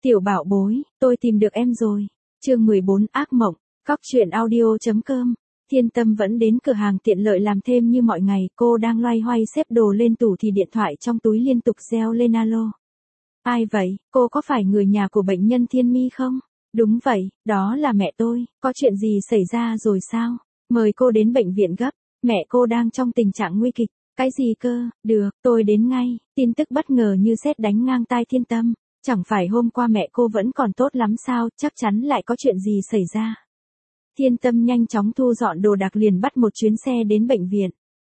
Tiểu bảo bối, tôi tìm được em rồi. Chương 14 ác mộng, cóc truyện audio.com. Thiên Tâm vẫn đến cửa hàng tiện lợi làm thêm như mọi ngày, cô đang loay hoay xếp đồ lên tủ thì điện thoại trong túi liên tục reo lên alo. Ai vậy, cô có phải người nhà của bệnh nhân Thiên Mi không? Đúng vậy, đó là mẹ tôi, có chuyện gì xảy ra rồi sao? Mời cô đến bệnh viện gấp, mẹ cô đang trong tình trạng nguy kịch. Cái gì cơ, được, tôi đến ngay. Tin tức bất ngờ như sét đánh ngang tai Thiên Tâm. Chẳng phải hôm qua mẹ cô vẫn còn tốt lắm sao, chắc chắn lại có chuyện gì xảy ra. Thiên Tâm nhanh chóng thu dọn đồ đạc liền bắt một chuyến xe đến bệnh viện.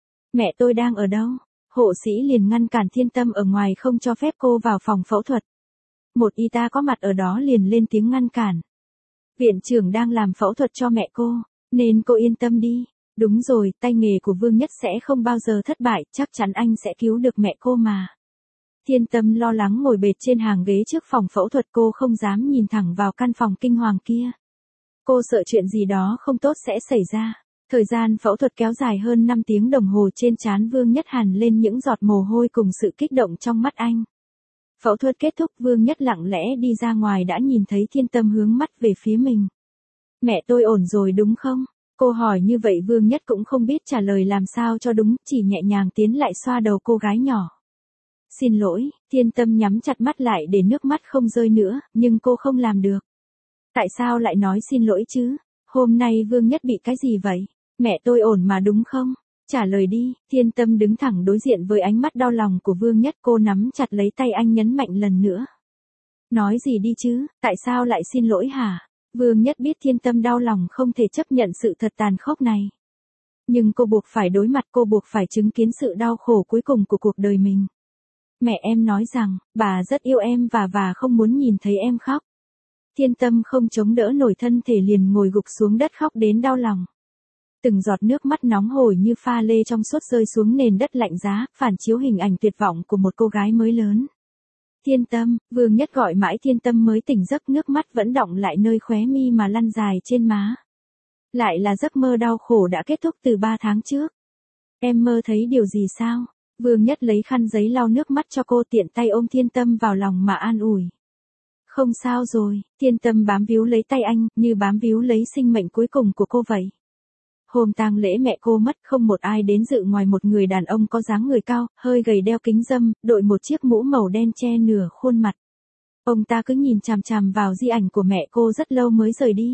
Mẹ tôi đang ở đâu? Hộ sĩ liền ngăn cản Thiên Tâm ở ngoài không cho phép cô vào phòng phẫu thuật. Một y tá có mặt ở đó liền lên tiếng ngăn cản. Viện trưởng đang làm phẫu thuật cho mẹ cô, nên cô yên tâm đi. Đúng rồi, tay nghề của Vương Nhất sẽ không bao giờ thất bại, chắc chắn anh sẽ cứu được mẹ cô mà. Thiên Tâm lo lắng ngồi bệt trên hàng ghế trước phòng phẫu thuật, cô không dám nhìn thẳng vào căn phòng kinh hoàng kia. Cô sợ chuyện gì đó không tốt sẽ xảy ra. Thời gian phẫu thuật kéo dài hơn 5 tiếng đồng hồ, trên trán Vương Nhất hằn lên những giọt mồ hôi cùng sự kích động trong mắt anh. Phẫu thuật kết thúc, Vương Nhất lặng lẽ đi ra ngoài đã nhìn thấy Thiên Tâm hướng mắt về phía mình. Mẹ tôi ổn rồi đúng không? Cô hỏi như vậy Vương Nhất cũng không biết trả lời làm sao cho đúng, chỉ nhẹ nhàng tiến lại xoa đầu cô gái nhỏ. Xin lỗi, Thiên Tâm nhắm chặt mắt lại để nước mắt không rơi nữa, nhưng cô không làm được. Tại sao lại nói xin lỗi chứ? Hôm nay Vương Nhất bị cái gì vậy? Mẹ tôi ổn mà đúng không? Trả lời đi. Thiên Tâm đứng thẳng đối diện với ánh mắt đau lòng của Vương Nhất, cô nắm chặt lấy tay anh nhấn mạnh lần nữa. Nói gì đi chứ, tại sao lại xin lỗi hả? Vương Nhất biết Thiên Tâm đau lòng không thể chấp nhận sự thật tàn khốc này. Nhưng cô buộc phải đối mặt, cô buộc phải chứng kiến sự đau khổ cuối cùng của cuộc đời mình. Mẹ em nói rằng, bà rất yêu em và không muốn nhìn thấy em khóc. Thiên Tâm không chống đỡ nổi thân thể liền ngồi gục xuống đất khóc đến đau lòng. Từng giọt nước mắt nóng hổi như pha lê trong suốt rơi xuống nền đất lạnh giá, phản chiếu hình ảnh tuyệt vọng của một cô gái mới lớn. Thiên Tâm, Vương Nhất gọi mãi Thiên Tâm mới tỉnh giấc, nước mắt vẫn đọng lại nơi khóe mi mà lăn dài trên má. Lại là giấc mơ đau khổ đã kết thúc từ 3 tháng trước. Em mơ thấy điều gì sao? Vương Nhất lấy khăn giấy lau nước mắt cho cô, tiện tay ôm Thiên Tâm vào lòng mà an ủi. Không sao rồi, Thiên Tâm bám víu lấy tay anh, như bám víu lấy sinh mệnh cuối cùng của cô vậy. Hôm tang lễ mẹ cô mất, không một ai đến dự ngoài một người đàn ông có dáng người cao, hơi gầy, đeo kính râm, đội một chiếc mũ màu đen che nửa khuôn mặt. Ông ta cứ nhìn chằm chằm vào di ảnh của mẹ cô rất lâu mới rời đi.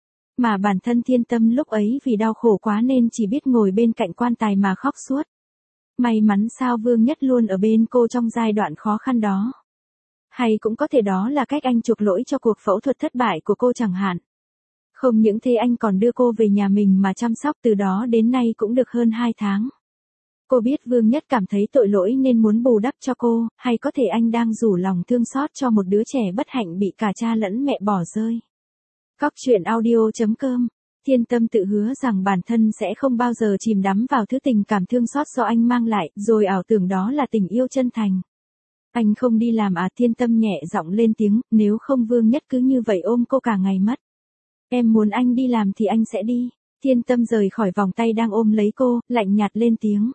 Mà bản thân Thiên Tâm lúc ấy vì đau khổ quá nên chỉ biết ngồi bên cạnh quan tài mà khóc suốt. May mắn sao Vương Nhất luôn ở bên cô trong giai đoạn khó khăn đó. Hay cũng có thể đó là cách anh chuộc lỗi cho cuộc phẫu thuật thất bại của cô chẳng hạn. Không những thế anh còn đưa cô về nhà mình mà chăm sóc, từ đó đến nay cũng được hơn 2 tháng. Cô biết Vương Nhất cảm thấy tội lỗi nên muốn bù đắp cho cô, hay có thể anh đang rủ lòng thương xót cho một đứa trẻ bất hạnh bị cả cha lẫn mẹ bỏ rơi. Cóc truyện audio.com. Thiên Tâm tự hứa rằng bản thân sẽ không bao giờ chìm đắm vào thứ tình cảm thương xót do anh mang lại, rồi ảo tưởng đó là tình yêu chân thành. Anh không đi làm à? Thiên Tâm nhẹ giọng lên tiếng, nếu không Vương Nhất cứ như vậy ôm cô cả ngày mất. Em muốn anh đi làm thì anh sẽ đi. Thiên Tâm rời khỏi vòng tay đang ôm lấy cô, lạnh nhạt lên tiếng.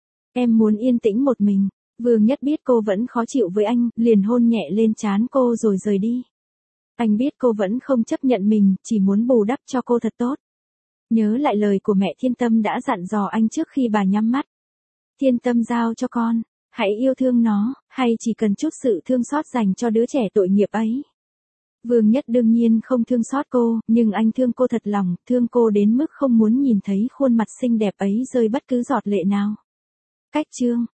Em muốn yên tĩnh một mình. Vương Nhất biết cô vẫn khó chịu với anh, liền hôn nhẹ lên trán cô rồi rời đi. Anh biết cô vẫn không chấp nhận mình, chỉ muốn bù đắp cho cô thật tốt. Nhớ lại lời của mẹ Thiên Tâm đã dặn dò anh trước khi bà nhắm mắt. Thiên Tâm giao cho con, hãy yêu thương nó, hay chỉ cần chút sự thương xót dành cho đứa trẻ tội nghiệp ấy. Vương Nhất đương nhiên không thương xót cô, nhưng anh thương cô thật lòng, thương cô đến mức không muốn nhìn thấy khuôn mặt xinh đẹp ấy rơi bất cứ giọt lệ nào. Cách chương